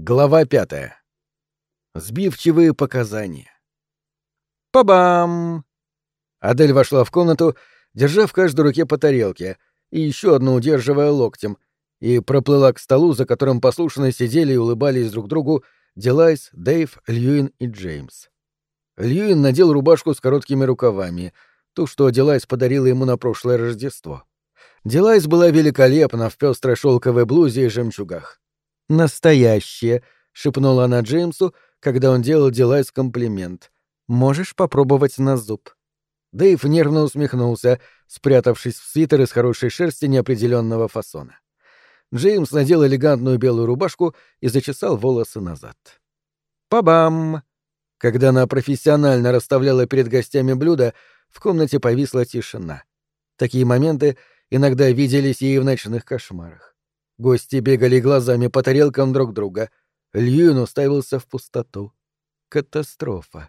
Глава 5. Сбивчивые показания. Па-бам! Адель вошла в комнату, держа в каждой руке по тарелке и еще одну удерживая локтем, и проплыла к столу, за которым послушно сидели и улыбались друг другу Делайс, Дэйв, Льюин и Джеймс. Льюин надел рубашку с короткими рукавами, ту, что Делайс подарила ему на прошлое Рождество. Делайс была великолепна в пестрой шелковой блузе и жемчугах. «Настоящее», — шепнула она Джеймсу, когда он делал Делайс комплимент. «Можешь попробовать на зуб». Дэйв нервно усмехнулся, спрятавшись в свитер из хорошей шерсти неопределенного фасона. Джеймс надел элегантную белую рубашку и зачесал волосы назад. «Па-бам!» Когда она профессионально расставляла перед гостями блюда, в комнате повисла тишина. Такие моменты иногда виделись ей в ночных кошмарах. Гости бегали глазами по тарелкам друг друга. Льюин уставился в пустоту. Катастрофа.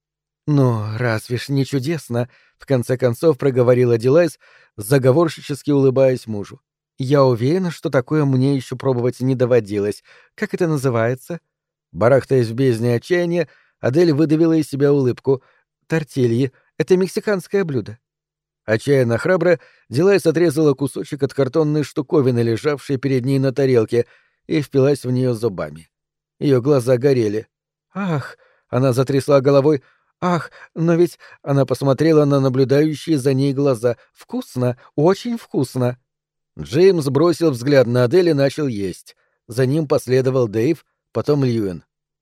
«Ну, разве ж не чудесно?» — в конце концов проговорила Делайс, заговорщически улыбаясь мужу. «Я уверена, что такое мне еще пробовать не доводилось. Как это называется?» Барахтаясь в бездне отчаяния, Адель выдавила из себя улыбку. «Тортильи — это мексиканское блюдо». Отчаянно храбро Делайс отрезала кусочек от картонной штуковины, лежавшей перед ней на тарелке, и впилась в нее зубами. Ее глаза горели. «Ах!» — она затрясла головой. «Ах, но ведь...» — она посмотрела на наблюдающие за ней глаза. «Вкусно! Очень вкусно!» Джеймс бросил взгляд на Адель и начал есть. За ним последовал Дэйв, потом Льюин.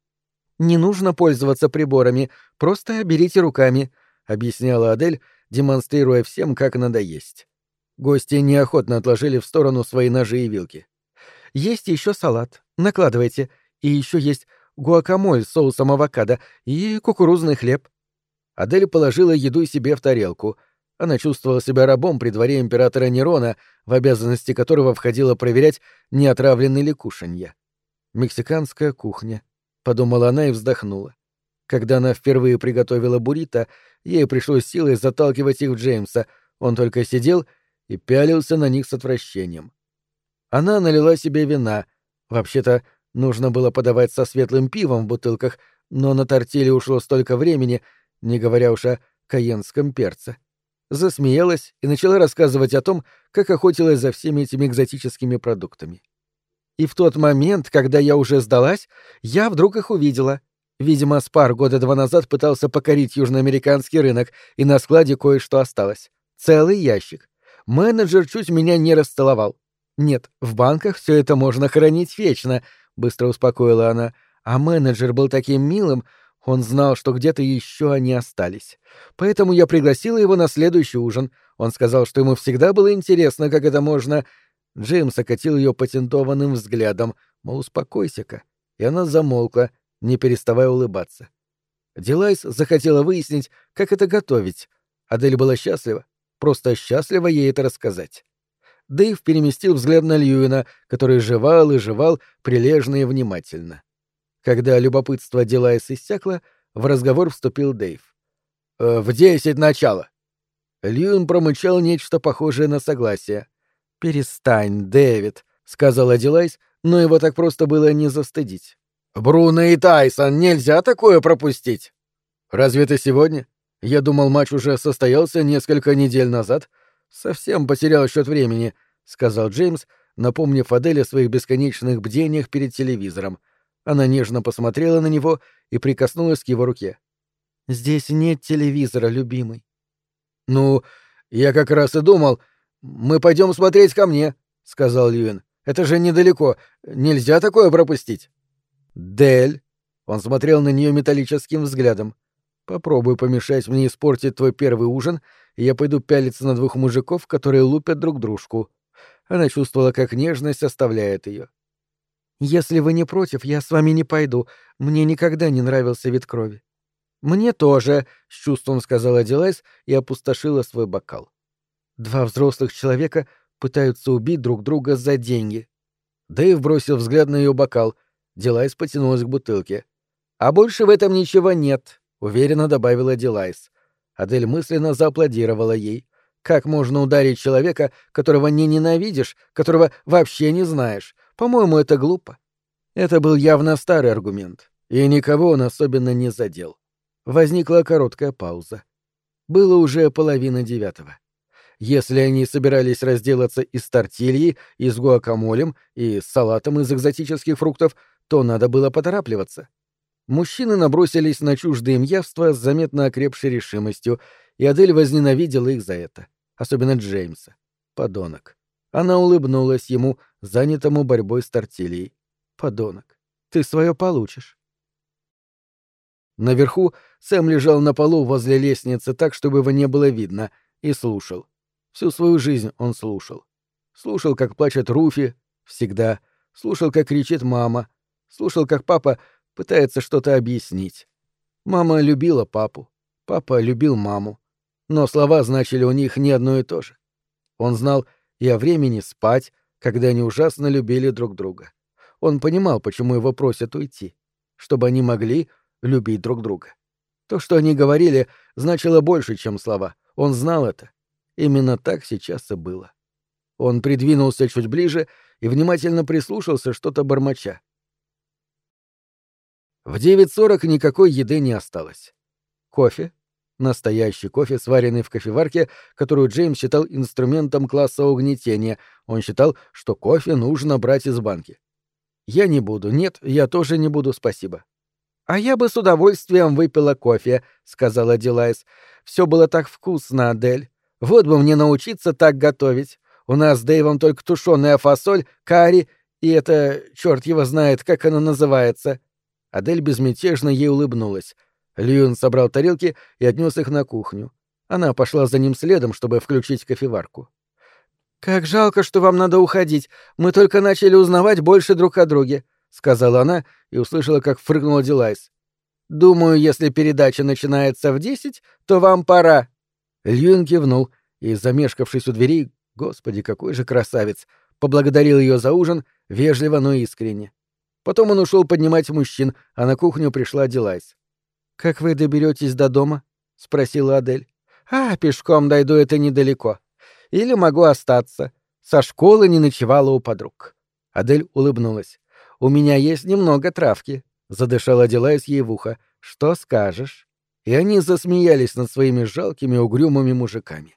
«Не нужно пользоваться приборами, просто берите руками», — объясняла Адель, демонстрируя всем, как надо есть. Гости неохотно отложили в сторону свои ножи и вилки. «Есть еще салат. Накладывайте. И еще есть гуакамоль с соусом авокадо и кукурузный хлеб». Адель положила еду себе в тарелку. Она чувствовала себя рабом при дворе императора Нерона, в обязанности которого входило проверять, не отравлены ли кушанья. «Мексиканская кухня», — подумала она и вздохнула. Когда она впервые приготовила буррито, ей пришлось силой заталкивать их в Джеймса, он только сидел и пялился на них с отвращением. Она налила себе вина. Вообще-то, нужно было подавать со светлым пивом в бутылках, но на тортиле ушло столько времени, не говоря уж о кайенском перце. Засмеялась и начала рассказывать о том, как охотилась за всеми этими экзотическими продуктами. И в тот момент, когда я уже сдалась, я вдруг их увидела. Видимо, Спар года 2 назад пытался покорить южноамериканский рынок, и на складе кое-что осталось. Целый ящик. Менеджер чуть меня не расцеловал. «Нет, в банках все это можно хранить вечно», — быстро успокоила она. «А менеджер был таким милым, он знал, что где-то еще они остались. Поэтому я пригласила его на следующий ужин. Он сказал, что ему всегда было интересно, как это можно...» Джеймс окатил ее патентованным взглядом, мол, успокойся-ка. И она замолкла, не переставая улыбаться. Делайс захотела выяснить, как это готовить. Адель была счастлива, просто счастлива ей это рассказать. Дэйв переместил взгляд на Льюина, который жевал и жевал прилежно и внимательно. Когда любопытство Делайс иссякло, в разговор вступил Дэйв. «В 10 начало». Льюин промычал нечто похожее на согласие. «Перестань, Дэвид», — сказала Делайс, но его так просто было не застыдить. «Бруно и Тайсон, нельзя такое пропустить!» «Разве это сегодня? Я думал, матч уже состоялся несколько недель назад. Совсем потерял счет времени», — сказал Джеймс, напомнив Адель о своих бесконечных бдениях перед телевизором. Она нежно посмотрела на него и прикоснулась к его руке. «Здесь нет телевизора, любимый». «Ну, я как раз и думал, мы пойдем смотреть ко мне», — сказал Льюин. «Это же недалеко, нельзя такое пропустить». «Дель», — он смотрел на нее металлическим взглядом, — «попробуй помешать мне испортить твой первый ужин, и я пойду пялиться на 2 мужиков, которые лупят друг дружку». Она чувствовала, как нежность оставляет ее. «Если вы не против, я с вами не пойду. Мне никогда не нравился вид крови». «Мне тоже», — с чувством сказала Делайс и опустошила свой бокал. 2 взрослых человека пытаются убить друг друга за деньги. Дэйв бросил взгляд на ее бокал. Делайс потянулась к бутылке. «А больше в этом ничего нет», — уверенно добавила Делайс. Адель мысленно зааплодировала ей. «Как можно ударить человека, которого не ненавидишь, которого вообще не знаешь? По-моему, это глупо». Это был явно старый аргумент, и никого он особенно не задел. Возникла короткая пауза. Было уже 8:30. Если они собирались разделаться и с тортильей, и с гуакамолем, и с салатом из экзотических фруктов, то надо было поторапливаться. Мужчины набросились на чуждые им явства с заметно окрепшей решимостью, и Адель возненавидела их за это. Особенно Джеймса. Подонок. Она улыбнулась ему, занятому борьбой с тортильей. Подонок. Ты свое получишь. Наверху Сэм лежал на полу возле лестницы так, чтобы его не было видно, и слушал. Всю свою жизнь он слушал. Слушал, как плачет Руфи, всегда. Слушал, как кричит мама. Слушал, как папа пытается что-то объяснить. Мама любила папу. Папа любил маму. Но слова значили у них не одно и то же. Он знал и о времени спать, когда они ужасно любили друг друга. Он понимал, почему его просят уйти. Чтобы они могли любить друг друга. То, что они говорили, значило больше, чем слова. Он знал это. Именно так сейчас и было. Он придвинулся чуть ближе и внимательно прислушался, что-то бормоча. В 9:40 никакой еды не осталось. Кофе, настоящий кофе, сваренный в кофеварке, которую Джеймс считал инструментом класса угнетения. Он считал, что кофе нужно брать из банки. «Я не буду. Нет, я тоже не буду, спасибо». «А я бы с удовольствием выпила кофе», — сказала Дилайс. «Все было так вкусно, Адель. Вот бы мне научиться так готовить. У нас с Дэйвом только тушеная фасоль, карри, и это, черт его знает, как оно называется». Адель безмятежно ей улыбнулась. Льюин собрал тарелки и отнес их на кухню. Она пошла за ним следом, чтобы включить кофеварку. «Как жалко, что вам надо уходить. Мы только начали узнавать больше друг о друге», — сказала она и услышала, как фыркнула Дилайс. «Думаю, если передача начинается в 10, то вам пора». Льюин кивнул и, замешкавшись у двери, господи, какой же красавец, поблагодарил ее за ужин, вежливо, но искренне. Потом он ушел поднимать мужчин, а на кухню пришла Дилайс. «Как вы доберетесь до дома?» — спросила Адель. Пешком дойду, это недалеко. Или могу остаться. Со школы не ночевала у подруг». Адель улыбнулась. «У меня есть немного травки», — задышала Дилайс ей в ухо. «Что скажешь?» И они засмеялись над своими жалкими угрюмыми мужиками.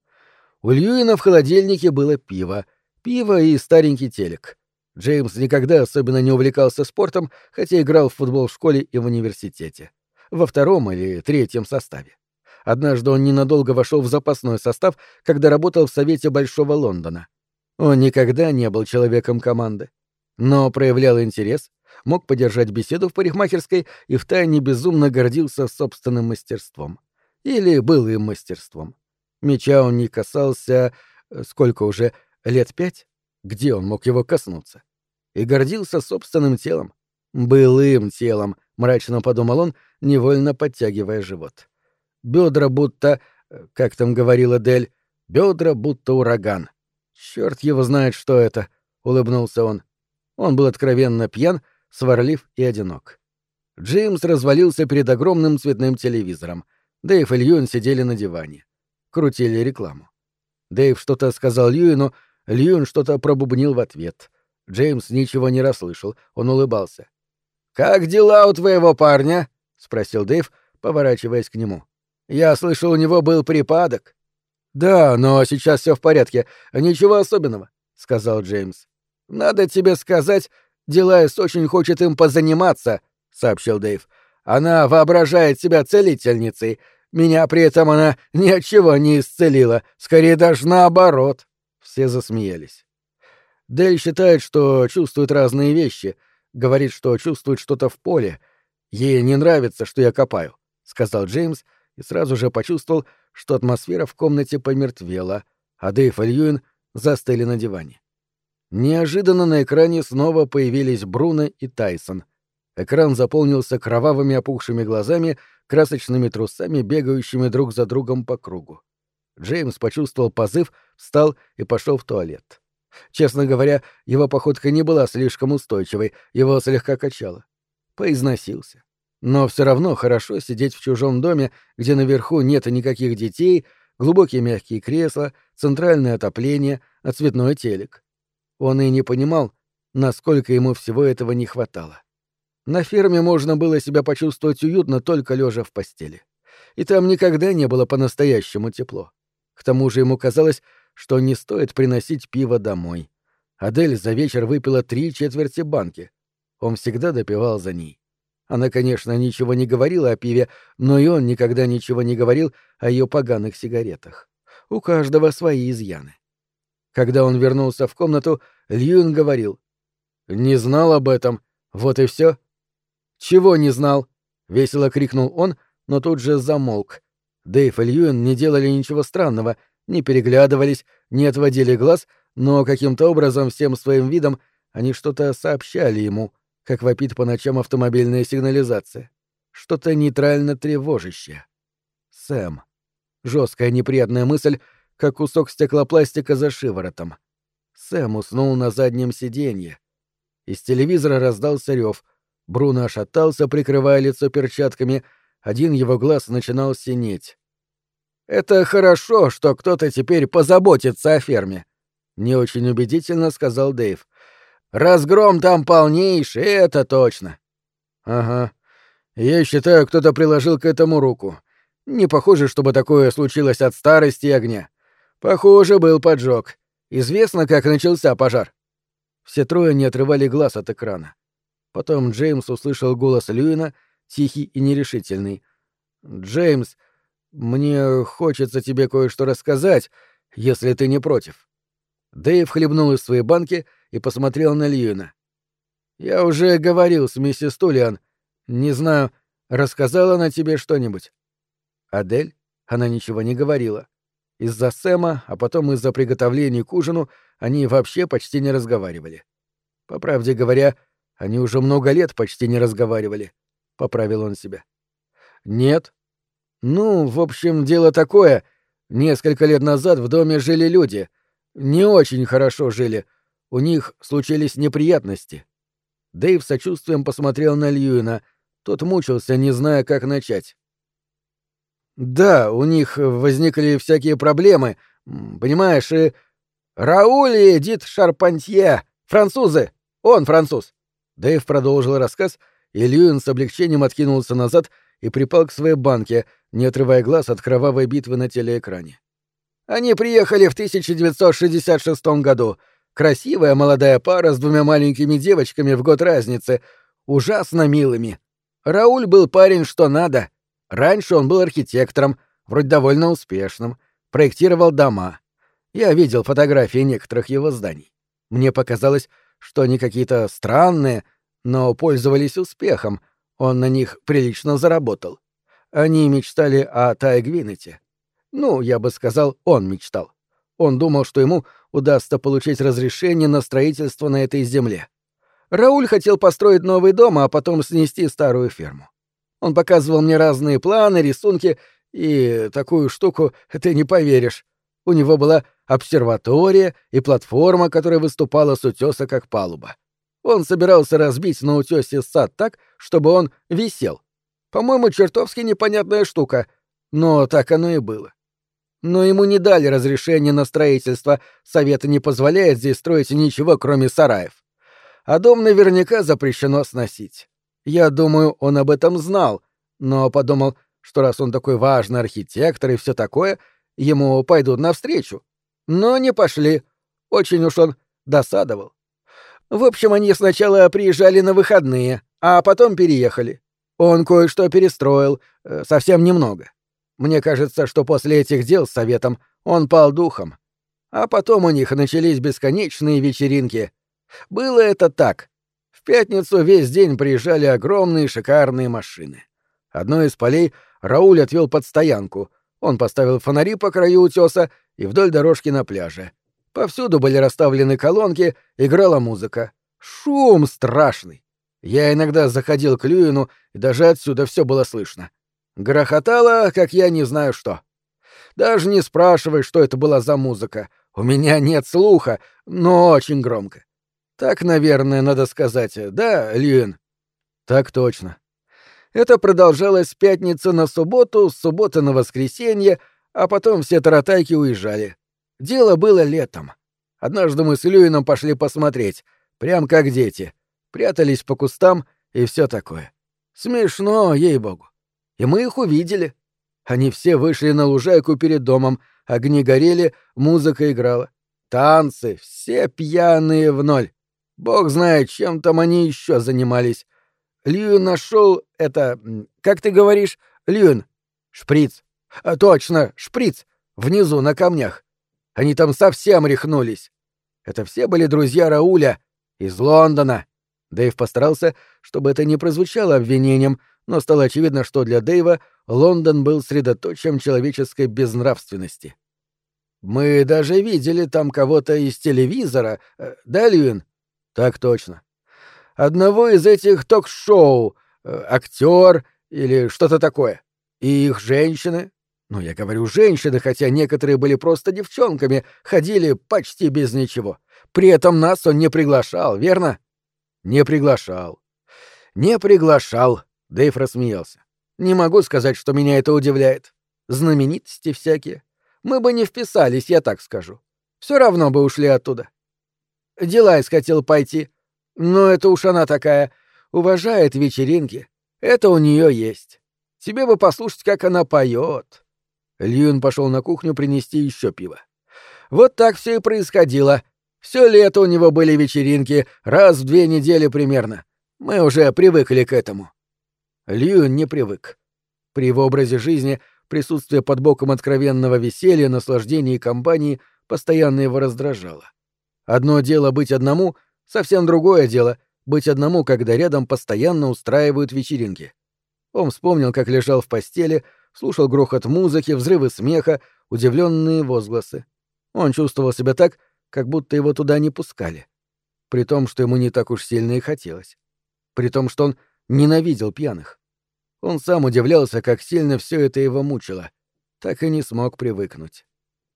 У Льюина в холодильнике было пиво. Пиво и старенький телек. Джеймс никогда особенно не увлекался спортом, хотя играл в футбол в школе и в университете. Во 2-м или 3-м составе. Однажды он ненадолго вошел в запасной состав, когда работал в Совете Большого Лондона. Он никогда не был человеком команды. Но проявлял интерес, мог поддержать беседу в парикмахерской и втайне безумно гордился собственным мастерством. Или былым мастерством. Мяча он не касался... сколько уже? Лет 5? Где он мог его коснуться? И гордился собственным телом. Былым телом, мрачно подумал он, невольно подтягивая живот. Бедра будто... как там говорила Дель, бедра будто ураган. Черт его знает, что это, улыбнулся он. Он был откровенно пьян, сварлив и одинок. Джеймс развалился перед огромным цветным телевизором. Дэйв и Льюин сидели на диване. Крутили рекламу. Дэйв что-то сказал Льюину, Льюин что-то пробубнил в ответ. Джеймс ничего не расслышал, он улыбался. «Как дела у твоего парня?» — спросил Дэйв, поворачиваясь к нему. «Я слышал, у него был припадок». «Да, но сейчас все в порядке, ничего особенного», — сказал Джеймс. «Надо тебе сказать, Дилайс очень хочет им позаниматься», — сообщил Дэйв. «Она воображает себя целительницей. Меня при этом она ни от чего не исцелила, скорее даже наоборот». Все засмеялись. Дель считает, что чувствует разные вещи, говорит, что чувствует что-то в поле. Ей не нравится, что я копаю, — сказал Джеймс и сразу же почувствовал, что атмосфера в комнате помертвела, а Дэйв и Льюин застыли на диване. Неожиданно на экране снова появились Бруно и Тайсон. Экран заполнился кровавыми опухшими глазами, красочными трусами, бегающими друг за другом по кругу. Джеймс почувствовал позыв, встал и пошел в туалет. Честно говоря, его походка не была слишком устойчивой, его слегка качало. Поизносился. Но все равно хорошо сидеть в чужом доме, где наверху нет никаких детей, глубокие мягкие кресла, центральное отопление, а цветной телек. Он и не понимал, насколько ему всего этого не хватало. На ферме можно было себя почувствовать уютно, только лежа в постели. И там никогда не было по-настоящему тепло. К тому же ему казалось, что не стоит приносить пиво домой. Адель за вечер выпила 3/4 банки. Он всегда допивал за ней. Она, конечно, ничего не говорила о пиве, но и он никогда ничего не говорил о ее поганых сигаретах. У каждого свои изъяны. Когда он вернулся в комнату, Льюин говорил: «Не знал об этом. Вот и все». «Чего не знал?» — весело крикнул он, но тут же замолк. Дэйв и Льюин не делали ничего странного, не переглядывались, не отводили глаз, но каким-то образом всем своим видом они что-то сообщали ему, как вопит по ночам автомобильная сигнализация. Что-то нейтрально тревожащее. Сэм. Жесткая неприятная мысль, как кусок стеклопластика за шиворотом. Сэм уснул на заднем сиденье. Из телевизора раздался рев. Бруно ошатался, прикрывая лицо перчатками. Один его глаз начинал синеть. «Это хорошо, что кто-то теперь позаботится о ферме», — не очень убедительно сказал Дэйв. «Разгром там полнейший, это точно». «Ага. Я считаю, кто-то приложил к этому руку. Не похоже, чтобы такое случилось от старости и огня. Похоже, был поджог. Известно, как начался пожар». Все трое не отрывали глаз от экрана. Потом Джеймс услышал голос Льюина, тихий и нерешительный. «Джеймс, мне хочется тебе кое-что рассказать, если ты не против». Дэйв хлебнул из своей банки и посмотрел на Льюина. «Я уже говорил с миссис Тулиан. Не знаю, рассказала она тебе что-нибудь?» Адель? Она ничего не говорила. Из-за Сэма, а потом из-за приготовлений к ужину они вообще почти не разговаривали. По правде говоря, они уже много лет почти не разговаривали. Поправил он себя. «Нет. Ну, в общем, дело такое. Несколько лет назад в доме жили люди. Не очень хорошо жили. У них случились неприятности». Дэйв с сочувствием посмотрел на Льюина. Тот мучился, не зная, как начать. «Да, у них возникли всякие проблемы. Понимаешь, и... Рауль и Эдит Шарпантье. Французы. Он француз». Дэйв продолжил рассказ, и Льюин с облегчением откинулся назад и припал к своей банке, не отрывая глаз от кровавой битвы на телеэкране. «Они приехали в 1966 году. Красивая молодая пара с 2 маленькими девочками в год разницы. Ужасно милыми. Рауль был парень что надо. Раньше он был архитектором, вроде довольно успешным. Проектировал дома. Я видел фотографии некоторых его зданий. Мне показалось, что они какие-то странные, но пользовались успехом. Он на них прилично заработал. Они мечтали о Тайгвинете. Ну, я бы сказал, он мечтал. Он думал, что ему удастся получить разрешение на строительство на этой земле. Рауль хотел построить новый дом, а потом снести старую ферму. Он показывал мне разные планы, рисунки и такую штуку, ты не поверишь. У него была обсерватория и платформа, которая выступала с утёса как палуба. Он собирался разбить на утёсе сад так, чтобы он висел. По-моему, чертовски непонятная штука, но так оно и было. Но ему не дали разрешения на строительство, совет не позволяет здесь строить ничего, кроме сараев. А дом наверняка запрещено сносить. Я думаю, он об этом знал, но подумал, что раз он такой важный архитектор и все такое, ему пойдут навстречу. Но не пошли. Очень уж он досадовал. В общем, они сначала приезжали на выходные, а потом переехали. Он кое-что перестроил, совсем немного. Мне кажется, что после этих дел с советом он пал духом. А потом у них начались бесконечные вечеринки. Было это так. В пятницу весь день приезжали огромные шикарные машины. Одно из полей Рауль отвел под стоянку. Он поставил фонари по краю утёса и вдоль дорожки на пляже. Повсюду были расставлены колонки, играла музыка. Шум страшный. Я иногда заходил к Льюину, и даже отсюда все было слышно. Грохотало, как я не знаю что. Даже не спрашивай, что это была за музыка. У меня нет слуха, но очень громко. Так, наверное, надо сказать, да, Льюин? Так точно. Это продолжалось с пятницы на субботу, с субботы на воскресенье, а потом все таратайки уезжали. Дело было летом. Однажды мы с Льюином пошли посмотреть. Прям как дети. Прятались по кустам и все такое. Смешно, ей-богу. И мы их увидели. Они все вышли на лужайку перед домом, огни горели, музыка играла. Танцы, все пьяные в ноль. Бог знает, чем там они еще занимались. Льюин нашел это... Как ты говоришь, Льюин? Шприц. Точно, шприц. Внизу, на камнях. Они там совсем рехнулись. Это все были друзья Рауля из Лондона. Дэйв постарался, чтобы это не прозвучало обвинением, но стало очевидно, что для Дэйва Лондон был средоточием человеческой безнравственности. «Мы даже видели там кого-то из телевизора, да, Льюин?» «Так точно. Одного из этих ток-шоу, актер или что-то такое. И их женщины. Ну, я говорю женщины, хотя некоторые были просто девчонками, ходили почти без ничего. При этом нас он не приглашал, верно?» «Не приглашал». «Не приглашал», — Дэйв рассмеялся. «Не могу сказать, что меня это удивляет. Знаменитости всякие. Мы бы не вписались, я так скажу. Все равно бы ушли оттуда. Делайс хотел пойти, но это уж она такая, уважает вечеринки. Это у нее есть. Тебе бы послушать, как она поет». Льюин пошел на кухню принести еще пиво. Вот так все и происходило. Все лето у него были вечеринки, раз в 2 недели примерно. Мы уже привыкли к этому. Льюин не привык. При его образе жизни присутствие под боком откровенного веселья, наслаждения и компании постоянно его раздражало. Одно дело быть одному, совсем другое дело быть одному, когда рядом постоянно устраивают вечеринки. Он вспомнил, как лежал в постели, слушал грохот музыки, взрывы смеха, удивленные возгласы. Он чувствовал себя так, как будто его туда не пускали. При том, что ему не так уж сильно и хотелось. При том, что он ненавидел пьяных. Он сам удивлялся, как сильно все это его мучило. Так и не смог привыкнуть.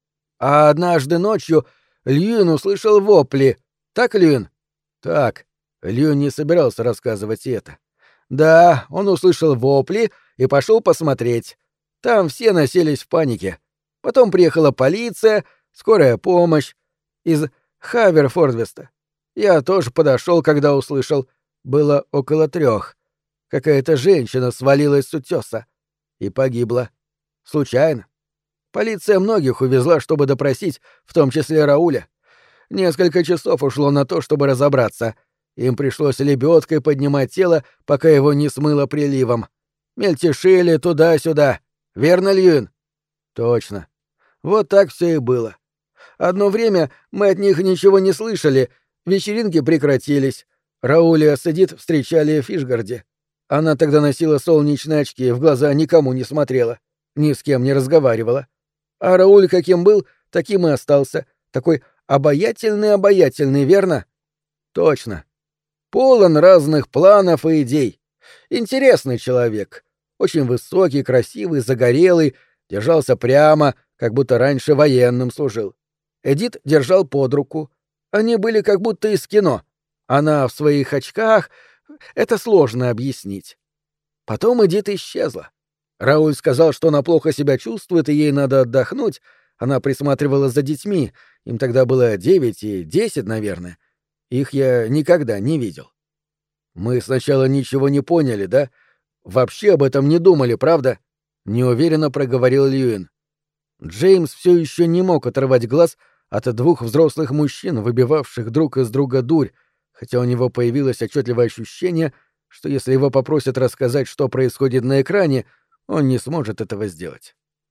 А однажды ночью Льюин услышал вопли. Так, Льюин? Так. Льюин не собирался рассказывать и это. Да, он услышал вопли и пошел посмотреть. Там все носились в панике. Потом приехала полиция, скорая помощь из Хаверфордвеста. Я тоже подошел, когда услышал. Было около 3. Какая-то женщина свалилась с утеса и погибла. Случайно. Полиция многих увезла, чтобы допросить, в том числе Рауля. Несколько часов ушло на то, чтобы разобраться. Им пришлось лебедкой поднимать тело, пока его не смыло приливом. Мельтешили туда-сюда. Верно, Льюин? Точно. Вот так все и было. Одно время мы от них ничего не слышали, вечеринки прекратились. Рауля с Эдит встречали в Фишгарде. Она тогда носила солнечные очки, в глаза никому не смотрела, ни с кем не разговаривала. А Рауль каким был, таким и остался. Такой обаятельный, верно? Точно. Полон разных планов и идей. Интересный человек. Очень высокий, красивый, загорелый, держался прямо, как будто раньше военным служил. Эдит держал под руку. Они были как будто из кино. Она в своих очках... Это сложно объяснить. Потом Эдит исчезла. Рауль сказал, что она плохо себя чувствует и ей надо отдохнуть. Она присматривала за детьми. Им тогда было 9 и 10, наверное. Их я никогда не видел. Мы сначала ничего не поняли, да? Вообще об этом не думали, правда? Неуверенно проговорил Льюин. Джеймс все еще не мог оторвать глаз от 2 взрослых мужчин, выбивавших друг из друга дурь, хотя у него появилось отчетливое ощущение, что если его попросят рассказать, что происходит на экране, он не сможет этого сделать.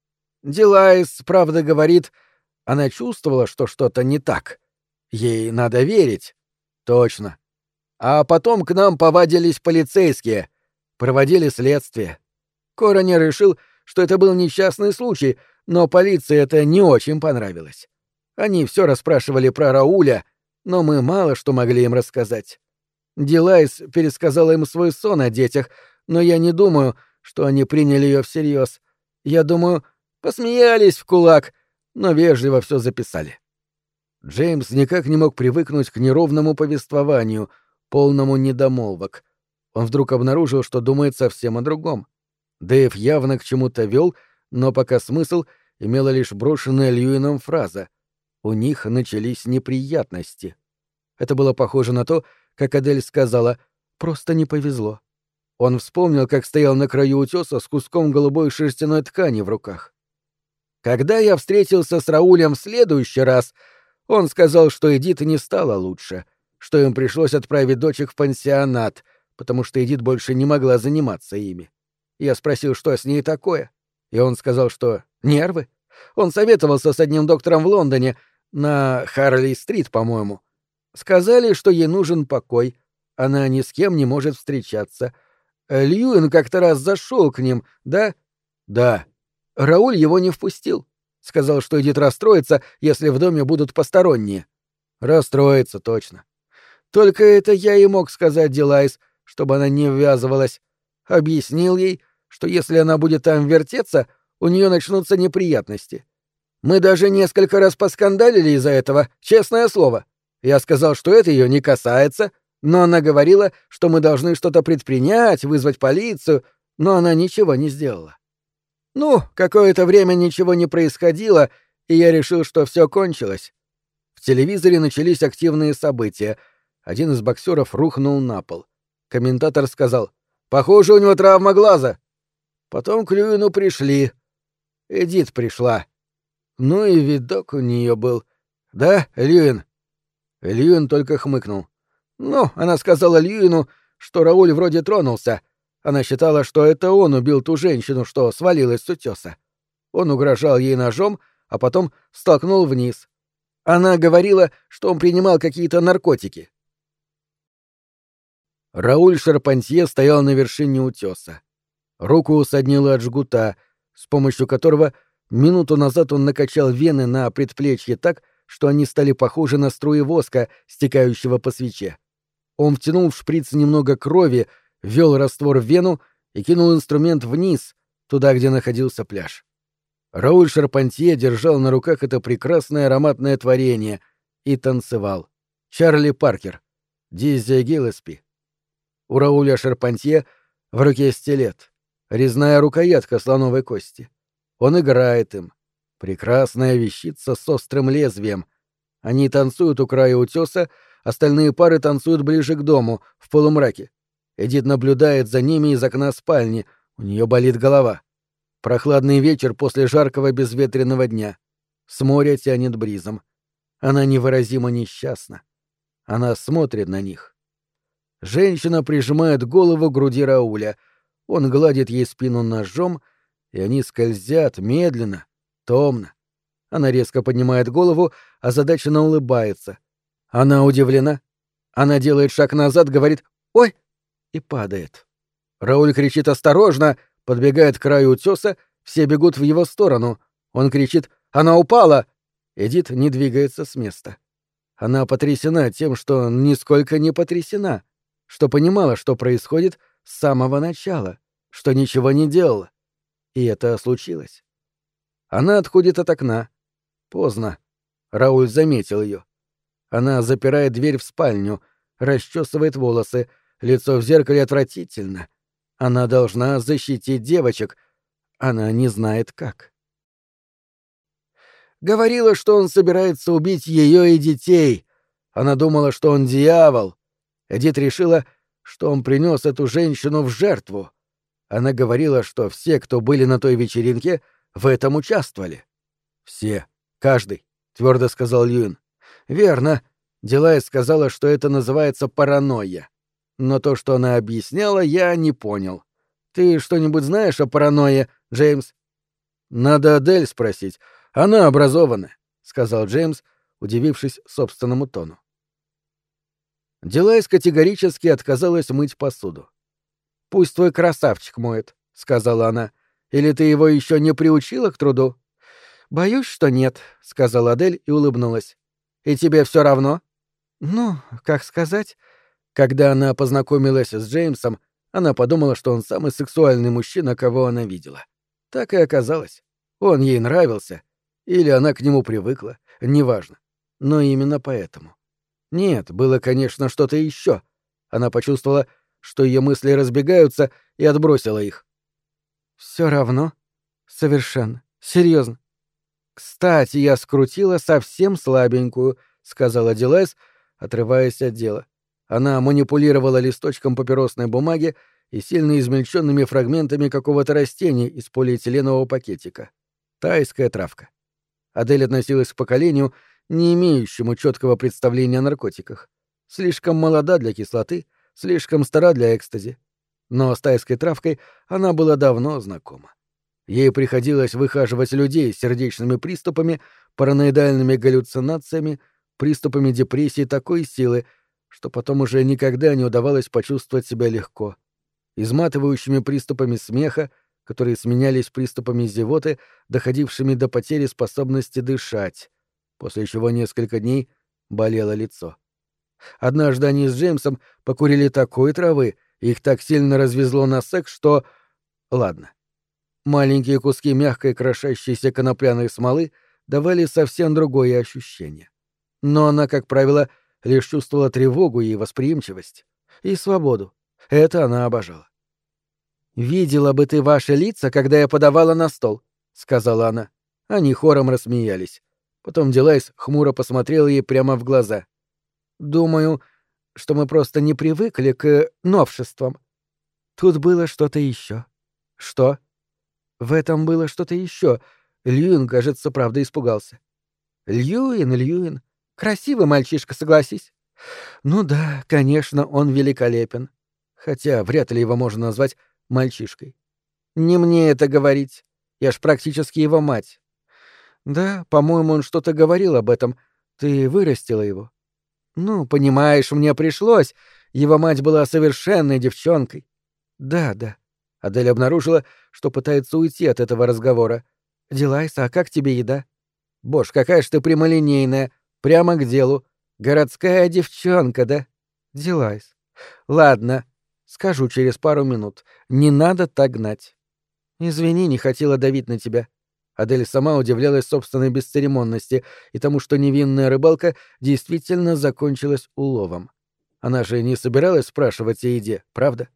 Делайс, правда, говорит, она чувствовала, что что-то не так. Ей надо верить. Точно. А потом к нам повадились полицейские, проводили следствие. Коронер решил, что это был несчастный случай, но полиции это не очень понравилось. Они все расспрашивали про Рауля, но мы мало что могли им рассказать. Делайс пересказала им свой сон о детях, но я не думаю, что они приняли ее всерьез. Я думаю, посмеялись в кулак, но вежливо все записали. Джеймс никак не мог привыкнуть к неровному повествованию, полному недомолвок. Он вдруг обнаружил, что думает совсем о другом. Дэйв явно к чему-то вел, но пока смысл имела лишь брошенная Льюином фраза. У них начались неприятности. Это было похоже на то, как Адель сказала «просто не повезло». Он вспомнил, как стоял на краю утёса с куском голубой шерстяной ткани в руках. Когда я встретился с Раулем в следующий раз, он сказал, что Эдит не стала лучше, что им пришлось отправить дочек в пансионат, потому что Эдит больше не могла заниматься ими. Я спросил, что с ней такое, и он сказал, что нервы. Он советовался с одним доктором в Лондоне, на Харли-стрит, по-моему. Сказали, что ей нужен покой, она ни с кем не может встречаться. Льюин как-то раз зашел к ним, да? Да. Рауль его не впустил. Сказал, что Эдит расстроится, если в доме будут посторонние. Расстроится, точно. Только это я и мог сказать Дилайс, чтобы она не ввязывалась. Объяснил ей, что если она будет там вертеться, у нее начнутся неприятности. Мы даже несколько раз поскандалили из-за этого, честное слово. Я сказал, что это ее не касается, но она говорила, что мы должны что-то предпринять, вызвать полицию, но она ничего не сделала. Ну, какое-то время ничего не происходило, и я решил, что все кончилось. В телевизоре начались активные события. Один из боксеров рухнул на пол. Комментатор сказал: «Похоже, у него травма глаза». Потом к Льюину пришли. Эдит пришла. Ну и видок у нее был. Да, Льюин? Льюин только хмыкнул. Ну, она сказала Льюину, что Рауль вроде тронулся. Она считала, что это он убил ту женщину, что свалилась с утёса. Он угрожал ей ножом, а потом столкнул вниз. Она говорила, что он принимал какие-то наркотики. Рауль Шарпантье стоял на вершине утёса. Руку соднило от жгута, с помощью которого минуту назад он накачал вены на предплечье так, что они стали похожи на струи воска, стекающего по свече. Он втянул в шприц немного крови, ввел раствор в вену и кинул инструмент вниз, туда, где находился пляж. Рауль Шарпантье держал на руках это прекрасное ароматное творение и танцевал. Чарли Паркер, Диззи Гиллеспи. У Рауля Шарпантье в руке стилет, резная рукоятка слоновой кости. Он играет им. Прекрасная вещица с острым лезвием. Они танцуют у края утёса, остальные пары танцуют ближе к дому, в полумраке. Эдит наблюдает за ними из окна спальни, у нее болит голова. Прохладный вечер после жаркого безветренного дня. С моря тянет бризом. Она невыразимо несчастна. Она смотрит на них. Женщина прижимает голову к груди Рауля. Он гладит ей спину ножом, и они скользят медленно, томно. Она резко поднимает голову, озадаченно улыбается. Она удивлена. Она делает шаг назад, говорит «Ой!» и падает. Рауль кричит «Осторожно!», подбегает к краю утёса, все бегут в его сторону. Он кричит «Она упала!». Эдит не двигается с места. Она потрясена тем, что нисколько не потрясена, что понимала, что происходит с самого начала, что ничего не делала. И это случилось. Она отходит от окна. Поздно. Рауль заметил ее. Она запирает дверь в спальню, расчесывает волосы, лицо в зеркале отвратительно. Она должна защитить девочек. Она не знает как. Говорила, что он собирается убить ее и детей. Она думала, что он дьявол. Эдит решила, что он принес эту женщину в жертву. Она говорила, что все, кто были на той вечеринке, в этом участвовали. Все. Каждый, твердо сказал Льюин. Верно. Дилайс сказала, что это называется паранойя. Но то, что она объясняла, я не понял. Ты что-нибудь знаешь о паранойе, Джеймс? Надо Адель спросить. Она образована, сказал Джеймс, удивившись собственному тону. Дилайс категорически отказалась мыть посуду. «Пусть твой красавчик моет», — сказала она. «Или ты его еще не приучила к труду?» «Боюсь, что нет», — сказала Адель и улыбнулась. «И тебе все равно?» «Ну, как сказать...» Когда она познакомилась с Джеймсом, она подумала, что он самый сексуальный мужчина, кого она видела. Так и оказалось. Он ей нравился. Или она к нему привыкла. Неважно. Но именно поэтому. Нет, было, конечно, что-то еще. Она почувствовала, что ее мысли разбегаются, и отбросила их. Все равно. Совершенно. Серьезно. Кстати, я скрутила совсем слабенькую, сказала Дилайс, отрываясь от дела. Она манипулировала листочком папиросной бумаги и сильно измельченными фрагментами какого-то растения из полиэтиленового пакетика. Тайская травка. Адель относилась к поколению, не имеющему четкого представления о наркотиках. Слишком молода для кислоты, слишком стара для экстази. Но с тайской травкой она была давно знакома. Ей приходилось выхаживать людей с сердечными приступами, параноидальными галлюцинациями, приступами депрессии такой силы, что потом уже никогда не удавалось почувствовать себя легко, изматывающими приступами смеха, которые сменялись приступами зевоты, доходившими до потери способности дышать, после чего несколько дней болело лицо. Однажды они с Джеймсом покурили такой травы, их так сильно развезло на секс, что... Ладно. Маленькие куски мягкой крошащейся конопляной смолы давали совсем другое ощущение. Но она, как правило, лишь чувствовала тревогу и восприимчивость. И свободу. Это она обожала. «Видела бы ты ваши лица, когда я подавала на стол», — сказала она. Они хором рассмеялись. Потом Дилайс хмуро посмотрела ей прямо в глаза. «Думаю, что мы просто не привыкли к новшествам. Тут было что-то еще». «Что?» «В этом было что-то еще. Льюин, кажется, правда испугался». «Льюин. Красивый мальчишка, согласись». «Ну да, конечно, он великолепен. Хотя вряд ли его можно назвать мальчишкой». «Не мне это говорить. Я ж практически его мать». «Да, по-моему, он что-то говорил об этом. Ты вырастила его». «Ну, понимаешь, мне пришлось. Его мать была совершенной девчонкой». «Да». Адель обнаружила, что пытается уйти от этого разговора. «Дилайс, а как тебе еда?» «Боже, какая ж ты прямолинейная. Прямо к делу. Городская девчонка, да?» «Дилайс. Ладно, скажу через пару минут. Не надо так гнать». «Извини, не хотела давить на тебя». Адель сама удивлялась собственной бесцеремонности и тому, что невинная рыбалка действительно закончилась уловом. Она же не собиралась спрашивать о еде, правда?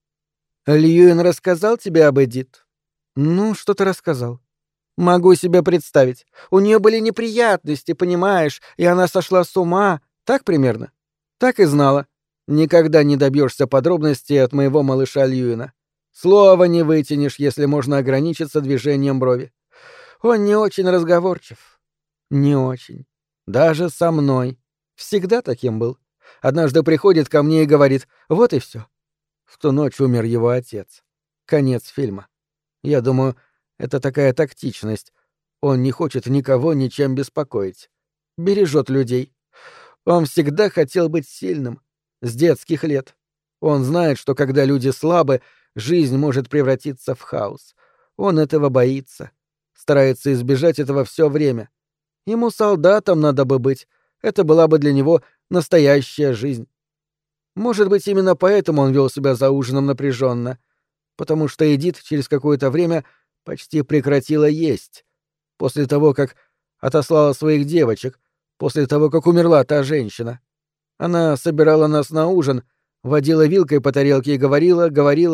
«Льюин рассказал тебе об Эдит?» «Ну, что-то рассказал». «Могу себе представить. У нее были неприятности, понимаешь, и она сошла с ума. Так примерно?» «Так и знала. Никогда не добьешься подробностей от моего малыша Льюина. Слова не вытянешь, если можно ограничиться движением брови. Он не очень разговорчив. Не очень. Даже со мной. Всегда таким был. Однажды приходит ко мне и говорит: вот и все. В ту ночь умер его отец. Конец фильма. Я думаю, это такая тактичность. Он не хочет никого ничем беспокоить. Бережет людей. Он всегда хотел быть сильным. С детских лет. Он знает, что когда люди слабы, жизнь может превратиться в хаос. Он этого боится. Старается избежать этого все время. Ему солдатом надо бы быть. Это была бы для него настоящая жизнь. Может быть, именно поэтому он вел себя за ужином напряженно, потому что Эдит через какое-то время почти прекратила есть. После того, как отослала своих девочек, после того, как умерла та женщина. Она собирала нас на ужин, водила вилкой по тарелке и говорила,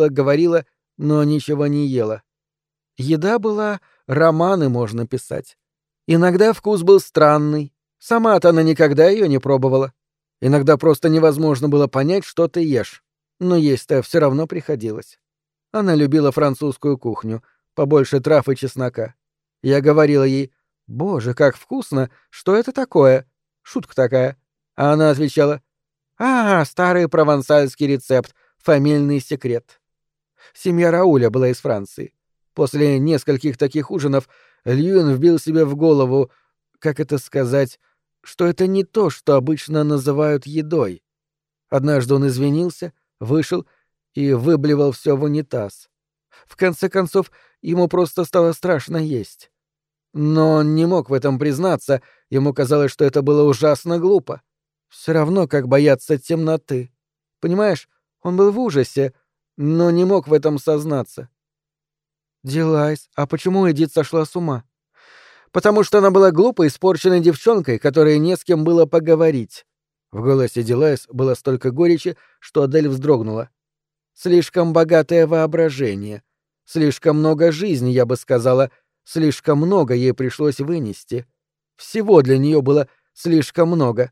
но ничего не ела. Еда была, романы можно писать. Иногда вкус был странный. Сама-то она никогда ее не пробовала. Иногда просто невозможно было понять, что ты ешь. Но есть-то все равно приходилось. Она любила французскую кухню, побольше трав и чеснока. Я говорила ей: «Боже, как вкусно! Что это такое?» Шутка такая. А она отвечала: «А, старый провансальский рецепт, фамильный секрет». Семья Рауля была из Франции. После нескольких таких ужинов Льюин вбил себе в голову, как это сказать, что это не то, что обычно называют едой. Однажды он извинился, вышел и выблевал все в унитаз. В конце концов, ему просто стало страшно есть. Но он не мог в этом признаться, ему казалось, что это было ужасно глупо. Все равно, как бояться темноты. Понимаешь, он был в ужасе, но не мог в этом сознаться. «Дилайс, а почему Эдит сошла с ума?» «Потому что она была глупой, испорченной девчонкой, которой не с кем было поговорить». В голосе Дилайс было столько горечи, что Адель вздрогнула. «Слишком богатое воображение. Слишком много жизни, я бы сказала. Слишком много ей пришлось вынести. Всего для нее было слишком много.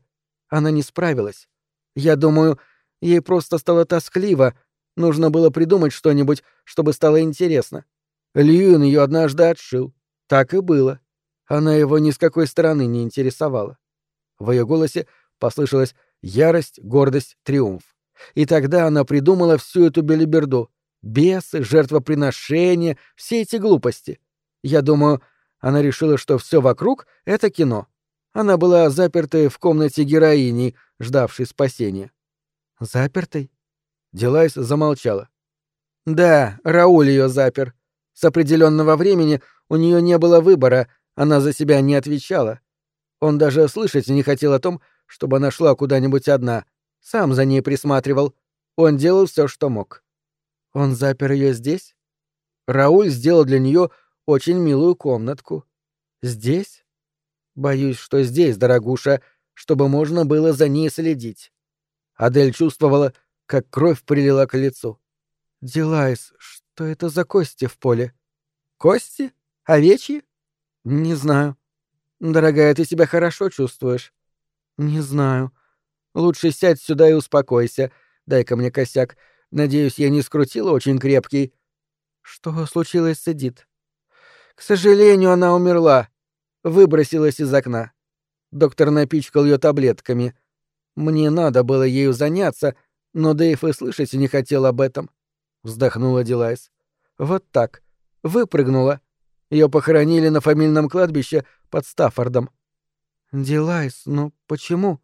Она не справилась. Я думаю, ей просто стало тоскливо. Нужно было придумать что-нибудь, чтобы стало интересно. Льюин ее однажды отшил. Так и было. Она его ни с какой стороны не интересовала. В ее голосе послышалась ярость, гордость, триумф. И тогда она придумала всю эту белиберду. Бесы, жертвоприношения, все эти глупости. Я думаю, она решила, что все вокруг — это кино. Она была запертой в комнате героини, ждавшей спасения. «Запертой?» Дилайс замолчала. «Да, Рауль ее запер. С определенного времени у нее не было выбора, она за себя не отвечала. Он даже слышать не хотел о том, чтобы она шла куда-нибудь одна. Сам за ней присматривал. Он делал все, что мог. Он запер ее здесь? Рауль сделал для нее очень милую комнатку. Здесь? Боюсь, что здесь, дорогуша, чтобы можно было за ней следить. Адель чувствовала, как кровь прилила к лицу. Дилайс, что это за кости в поле? Кости? Овечьи? Не знаю. Дорогая, ты себя хорошо чувствуешь? Не знаю. Лучше сядь сюда и успокойся. Дай-ка мне косяк. Надеюсь, я не скрутила очень крепкий. Что случилось с Эдит? К сожалению, она умерла. Выбросилась из окна. Доктор напичкал ее таблетками. Мне надо было ею заняться, но Дэйв и слышать не хотел об этом. Вздохнула Дилайс. Вот так. Выпрыгнула. Ее похоронили на фамильном кладбище под Стаффордом. Дилайс, ну почему?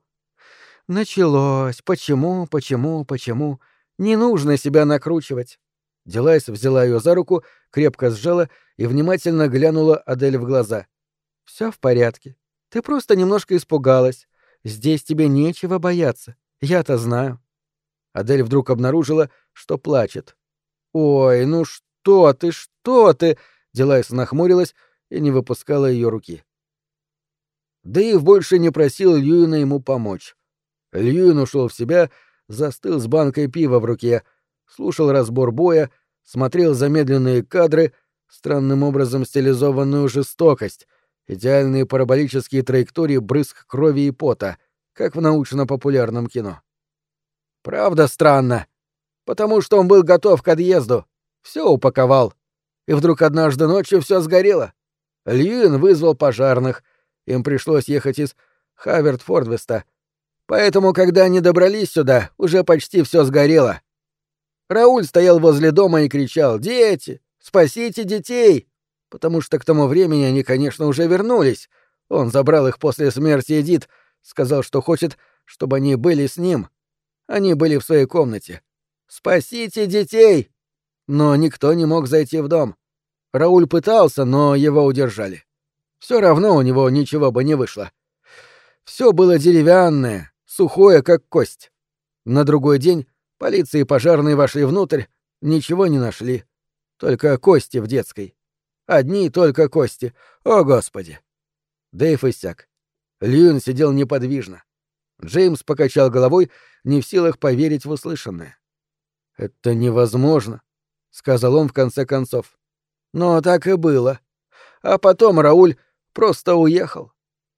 Началось. Почему? Не нужно себя накручивать. Дилайс взяла ее за руку, крепко сжала и внимательно глянула Адель в глаза. Все в порядке. Ты просто немножко испугалась. Здесь тебе нечего бояться. Я-то знаю. Адель вдруг обнаружила, что плачет. «Ой, ну что ты, что ты!» Дилайс нахмурилась и не выпускала ее руки. Дэйв больше не просил Льюина ему помочь. Льюин ушел в себя, застыл с банкой пива в руке, слушал разбор боя, смотрел замедленные кадры, странным образом стилизованную жестокость, идеальные параболические траектории брызг крови и пота, как в научно-популярном кино. Правда странно, потому что он был готов к отъезду, все упаковал, и вдруг однажды ночью все сгорело. Льюин вызвал пожарных, им пришлось ехать из Хаверт-Фордвеста, поэтому, когда они добрались сюда, уже почти все сгорело. Рауль стоял возле дома и кричал: «Дети! Спасите детей!» Потому что к тому времени они, конечно, уже вернулись. Он забрал их после смерти Эдит, сказал, что хочет, чтобы они были с ним. Они были в своей комнате. «Спасите детей!» Но никто не мог зайти в дом. Рауль пытался, но его удержали. Все равно у него ничего бы не вышло. Все было деревянное, сухое, как кость. На другой день полиция и пожарные вошли внутрь, ничего не нашли. Только кости в детской. Одни только кости. О, Господи! Дэйв иссяк. Льюин сидел неподвижно. Джеймс покачал головой, не в силах поверить в услышанное. «Это невозможно», — сказал он в конце концов. Но так и было. А потом Рауль просто уехал.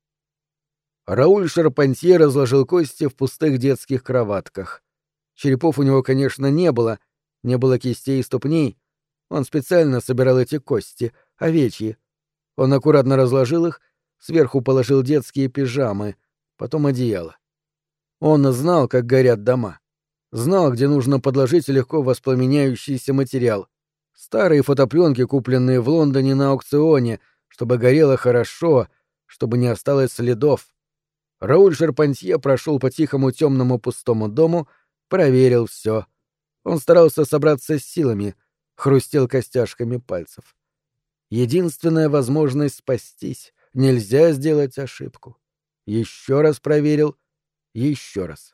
Рауль Шарпантье разложил кости в пустых детских кроватках. Черепов у него, конечно, не было кистей и ступней. Он специально собирал эти кости, овечьи. Он аккуратно разложил их, сверху положил детские пижамы, потом одеяло. Он знал, как горят дома. Знал, где нужно подложить легко воспламеняющийся материал. Старые фотопленки, купленные в Лондоне на аукционе, чтобы горело хорошо, чтобы не осталось следов. Рауль Шарпантье прошел по тихому темному пустому дому, проверил все. Он старался собраться с силами, хрустел костяшками пальцев. Единственная возможность спастись. Нельзя сделать ошибку. Еще раз проверил. Еще раз.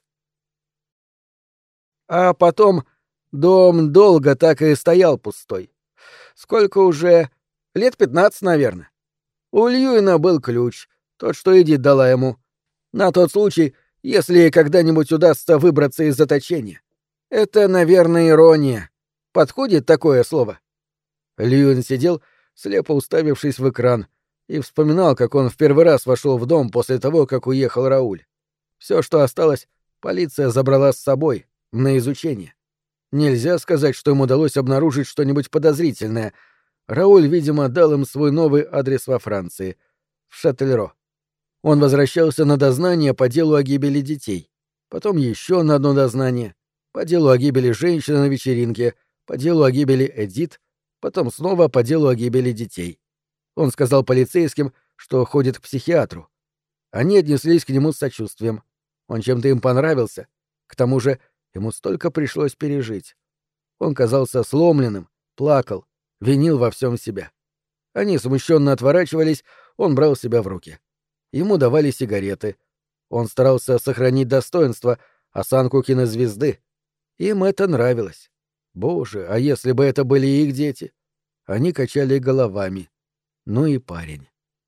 А потом дом долго так и стоял пустой. Сколько уже? 15 лет, наверное. У Льюина был ключ, тот, что Эдит дала ему. На тот случай, если ей когда-нибудь удастся выбраться из заточения. Это, наверное, ирония. Подходит такое слово? Льюин сидел, слепо уставившись в экран, и вспоминал, как он в первый раз вошел в дом после того, как уехал Рауль. Все, что осталось, полиция забрала с собой на изучение. Нельзя сказать, что им удалось обнаружить что-нибудь подозрительное. Рауль, видимо, дал им свой новый адрес во Франции, в Шательро. Он возвращался на дознание по делу о гибели детей, потом еще на одно дознание, по делу о гибели женщины на вечеринке, по делу о гибели Эдит, потом снова по делу о гибели детей. Он сказал полицейским, что ходит к психиатру. Они отнеслись к нему с сочувствием. Он чем-то им понравился. К тому же ему столько пришлось пережить. Он казался сломленным, плакал, винил во всем себя. Они смущенно отворачивались, он брал себя в руки. Ему давали сигареты. Он старался сохранить достоинство, осанку кинозвезды. Им это нравилось. Боже, а если бы это были их дети? Они качали головами. Ну и парень.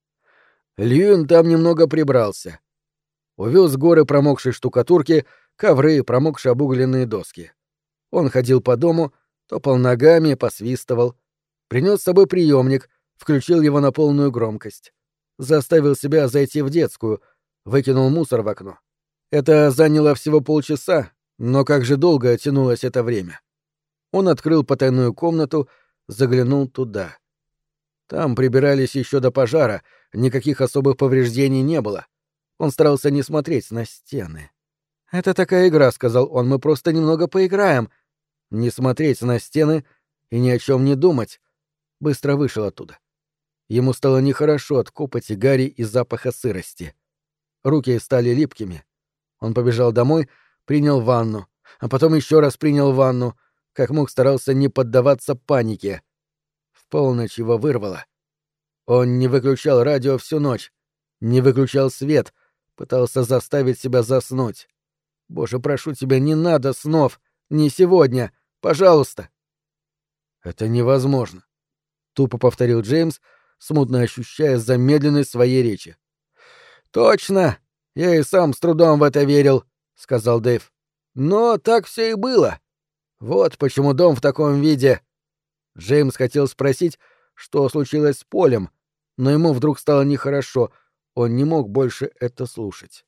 Льюин там немного прибрался. Увез горы промокшей штукатурки, ковры, промокшие обугленные доски. Он ходил по дому, топал ногами, посвистывал. Принес с собой приемник, включил его на полную громкость. Заставил себя зайти в детскую, выкинул мусор в окно. Это заняло всего полчаса, но как же долго тянулось это время. Он открыл потайную комнату, заглянул туда. Там прибирались еще до пожара, никаких особых повреждений не было. Он старался не смотреть на стены. «Это такая игра», — сказал он, — «мы просто немного поиграем». Не смотреть на стены и ни о чем не думать. Быстро вышел оттуда. Ему стало нехорошо от копоти, гари и запаха сырости. Руки стали липкими. Он побежал домой, принял ванну, а потом еще раз принял ванну, как мог старался не поддаваться панике. В полночь его вырвало. Он не выключал радио всю ночь, не выключал свет, пытался заставить себя заснуть. «Боже, прошу тебя, не надо снов! Не сегодня! Пожалуйста!» «Это невозможно», — тупо повторил Джеймс, смутно ощущая замедленность своей речи. «Точно! Я и сам с трудом в это верил», — сказал Дэйв. «Но так все и было. Вот почему дом в таком виде». Джеймс хотел спросить, что случилось с Полем, но ему вдруг стало нехорошо, он не мог больше это слушать.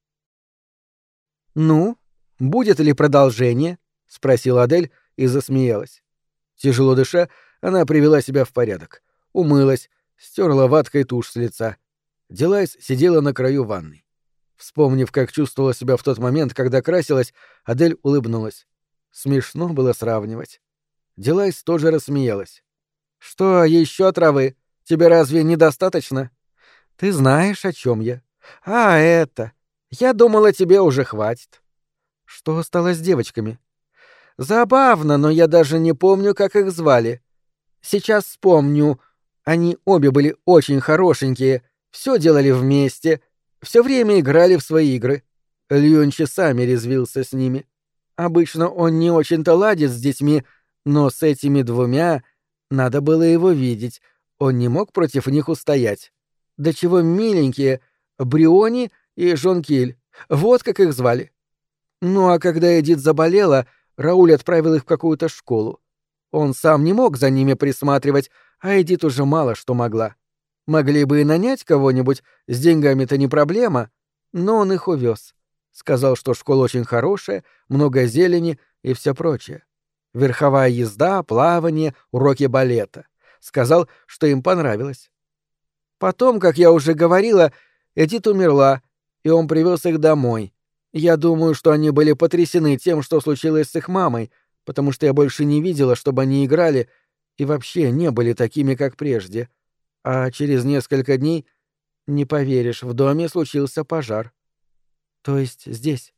«Ну, будет ли продолжение?» — спросила Адель и засмеялась. Тяжело дыша, она привела себя в порядок, умылась, стерла ваткой тушь с лица. Дилайс сидела на краю ванной. Вспомнив, как чувствовала себя в тот момент, когда красилась, Адель улыбнулась. Смешно было сравнивать. Дилайс тоже рассмеялась. «Что еще травы? Тебе разве недостаточно?» «Ты знаешь, о чем я». «А, это... Я думала, тебе уже хватит». «Что стало с девочками?» «Забавно, но я даже не помню, как их звали. Сейчас вспомню. Они обе были очень хорошенькие, все делали вместе, все время играли в свои игры. Льюин часами резвился с ними. Обычно он не очень-то ладит с детьми, но с этими двумя надо было его видеть, он не мог против них устоять. Да чего миленькие, Бриони и Жонкиль, вот как их звали. Ну а когда Эдит заболела, Рауль отправил их в какую-то школу. Он сам не мог за ними присматривать, а Эдит уже мало что могла. Могли бы и нанять кого-нибудь, с деньгами-то не проблема, но он их увез. Сказал, что школа очень хорошая, много зелени и все прочее. Верховая езда, плавание, уроки балета. Сказал, что им понравилось. Потом, как я уже говорила, Эдит умерла, и он привез их домой. Я думаю, что они были потрясены тем, что случилось с их мамой, потому что я больше не видела, чтобы они играли, и вообще не были такими, как прежде. А через несколько дней, не поверишь, в доме случился пожар. То есть здесь?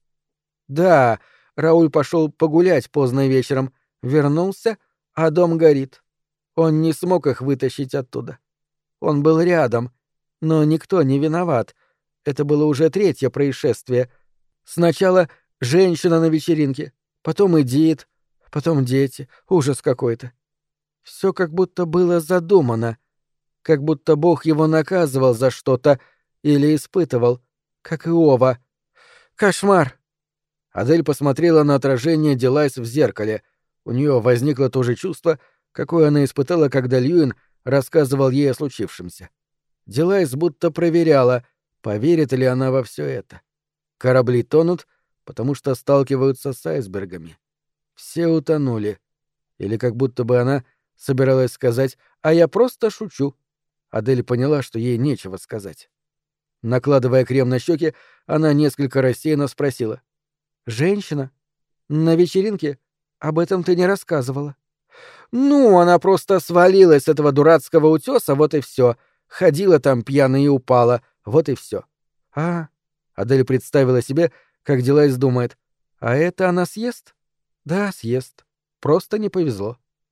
Да, Рауль пошел погулять поздно вечером, вернулся, а дом горит. Он не смог их вытащить оттуда. Он был рядом, но никто не виноват. Это было уже третье происшествие. Сначала женщина на вечеринке, потом Эдит, потом дети. Ужас какой-то. Все как будто было задумано. Как будто Бог его наказывал за что-то или испытывал, как Иова. Кошмар! Адель посмотрела на отражение Дилайс в зеркале. У нее возникло то же чувство, какое она испытала, когда Льюин рассказывал ей о случившемся. Дилайс будто проверяла, поверит ли она во все это. Корабли тонут, потому что сталкиваются с айсбергами. Все утонули. Или как будто бы она собиралась сказать «а я просто шучу». Адель поняла, что ей нечего сказать. Накладывая крем на щеки, она несколько рассеянно спросила. «Женщина? На вечеринке? Об этом ты не рассказывала». «Ну, она просто свалилась с этого дурацкого утёса, вот и всё. Ходила там пьяная и упала, вот и всё». «А...» — Адель представила себе, как Дилайс думает. «А это она съест?» «Да, съест. Просто не повезло».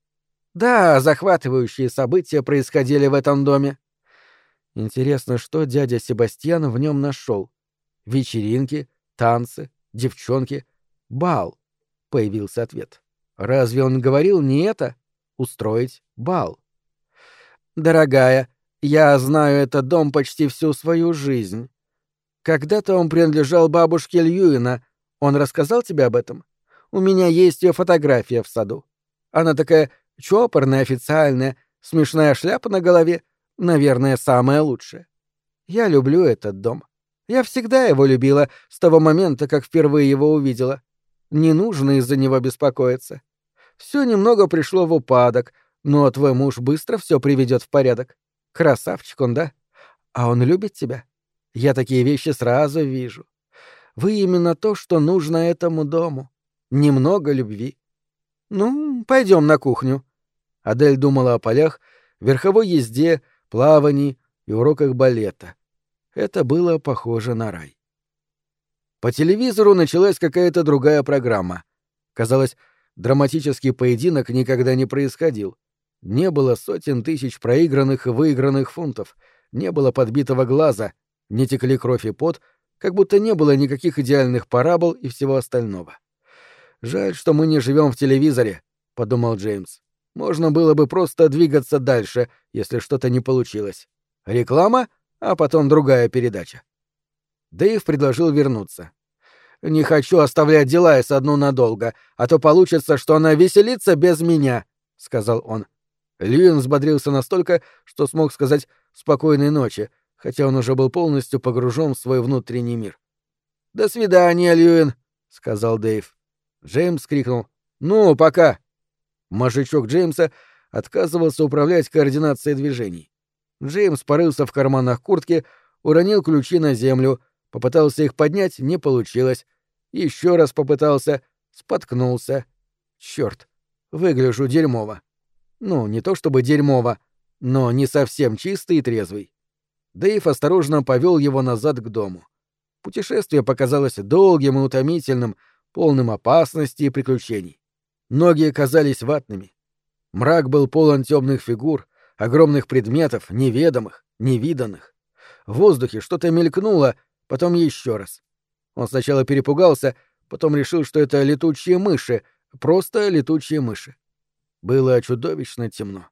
Да, захватывающие события происходили в этом доме. Интересно, что дядя Себастьян в нем нашел? Вечеринки, танцы, девчонки, бал. Появился ответ. Разве он говорил не это? Устроить бал. Дорогая, я знаю этот дом почти всю свою жизнь. Когда-то он принадлежал бабушке Льюина. Он рассказал тебе об этом? У меня есть ее фотография в саду. Она такая чопорная, официальная, смешная шляпа на голове, наверное, самая лучшая. Я люблю этот дом. Я всегда его любила с того момента, как впервые его увидела. Не нужно из-за него беспокоиться. Все немного пришло в упадок, но твой муж быстро все приведет в порядок. Красавчик он, да? А он любит тебя? Я такие вещи сразу вижу. Вы именно то, что нужно этому дому. Немного любви. Ну, пойдем на кухню. Адель думала о полях, верховой езде, плавании и уроках балета. Это было похоже на рай. По телевизору началась какая-то другая программа. Казалось, драматический поединок никогда не происходил. Не было сотен тысяч проигранных и выигранных фунтов, не было подбитого глаза, не текли кровь и пот, как будто не было никаких идеальных парабол и всего остального. «Жаль, что мы не живем в телевизоре», — подумал Джеймс. «Можно было бы просто двигаться дальше, если что-то не получилось. Реклама, а потом другая передача». Дэйв предложил вернуться. «Не хочу оставлять Дилайс одну надолго, а то получится, что она веселится без меня», — сказал он. Льюин взбодрился настолько, что смог сказать «спокойной ночи», хотя он уже был полностью погружен в свой внутренний мир. «До свидания, Льюин», — сказал Дэйв. Джеймс крикнул «Ну, пока!». Мозжечок Джеймса отказывался управлять координацией движений. Джеймс порылся в карманах куртки, уронил ключи на землю, попытался их поднять — не получилось. Еще раз попытался, споткнулся. Черт, выгляжу дерьмово. Ну, не то чтобы дерьмово, но не совсем чистый и трезвый. Дэйв осторожно повел его назад к дому. Путешествие показалось долгим и утомительным, полным опасности и приключений. Ноги казались ватными. Мрак был полон темных фигур, огромных предметов, неведомых, невиданных. В воздухе что-то мелькнуло, потом еще раз. Он сначала перепугался, потом решил, что это летучие мыши, просто летучие мыши. Было чудовищно темно.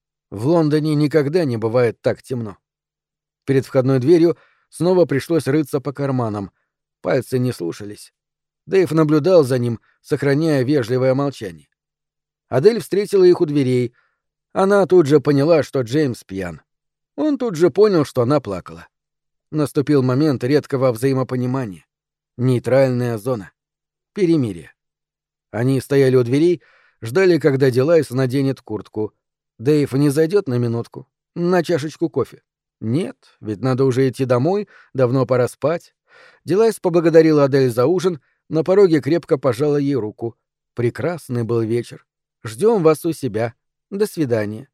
В Лондоне никогда не бывает так темно. Перед входной дверью снова пришлось рыться по карманам. Пальцы не слушались. Дэйв наблюдал за ним, сохраняя вежливое молчание. Адель встретила их у дверей. Она тут же поняла, что Джеймс пьян. Он тут же понял, что она плакала. Наступил момент редкого взаимопонимания. Нейтральная зона. Перемирие. Они стояли у дверей, ждали, когда Дилайс наденет куртку. Дэйв не зайдет на минутку, на чашечку кофе. Нет, ведь надо уже идти домой, давно пора спать. Дилайс поблагодарила Адель за ужин, на пороге крепко пожала ей руку. Прекрасный был вечер. Ждем вас у себя. До свидания.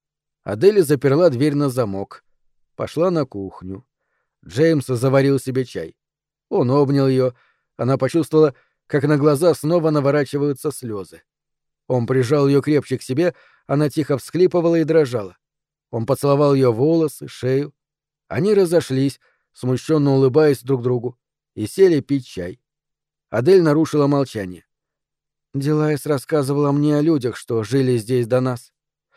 Адель заперла дверь на замок. Пошла на кухню. Джеймс заварил себе чай. Он обнял ее. Она почувствовала, как на глаза снова наворачиваются слезы. Он прижал ее крепче к себе, она тихо всхлипывала и дрожала. Он поцеловал ее волосы, шею. Они разошлись, смущенно улыбаясь друг другу, и сели пить чай. Адель нарушила молчание. Дилайс рассказывала мне о людях, что жили здесь до нас.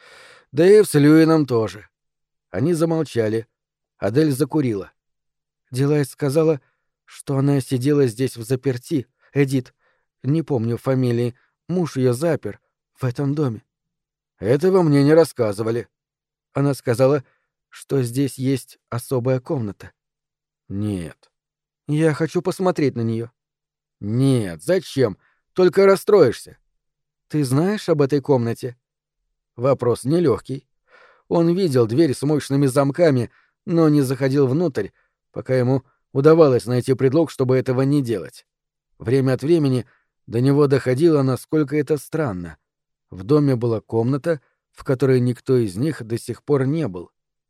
Дэйв с Льюином тоже. Они замолчали. Адель закурила. Дилайс сказала, что она сидела здесь взаперти. Эдит, не помню фамилии, муж ее запер в этом доме. Этого мне не рассказывали. Она сказала, что здесь есть особая комната. Нет. Я хочу посмотреть на нее. Нет, зачем? Только расстроишься. Ты знаешь об этой комнате? Вопрос нелегкий. Он видел дверь с мощными замками, но не заходил внутрь, пока ему удавалось найти предлог, чтобы этого не делать. Время от времени до него доходило, насколько это странно. В доме была комната, в которой никто из них до сих пор не был.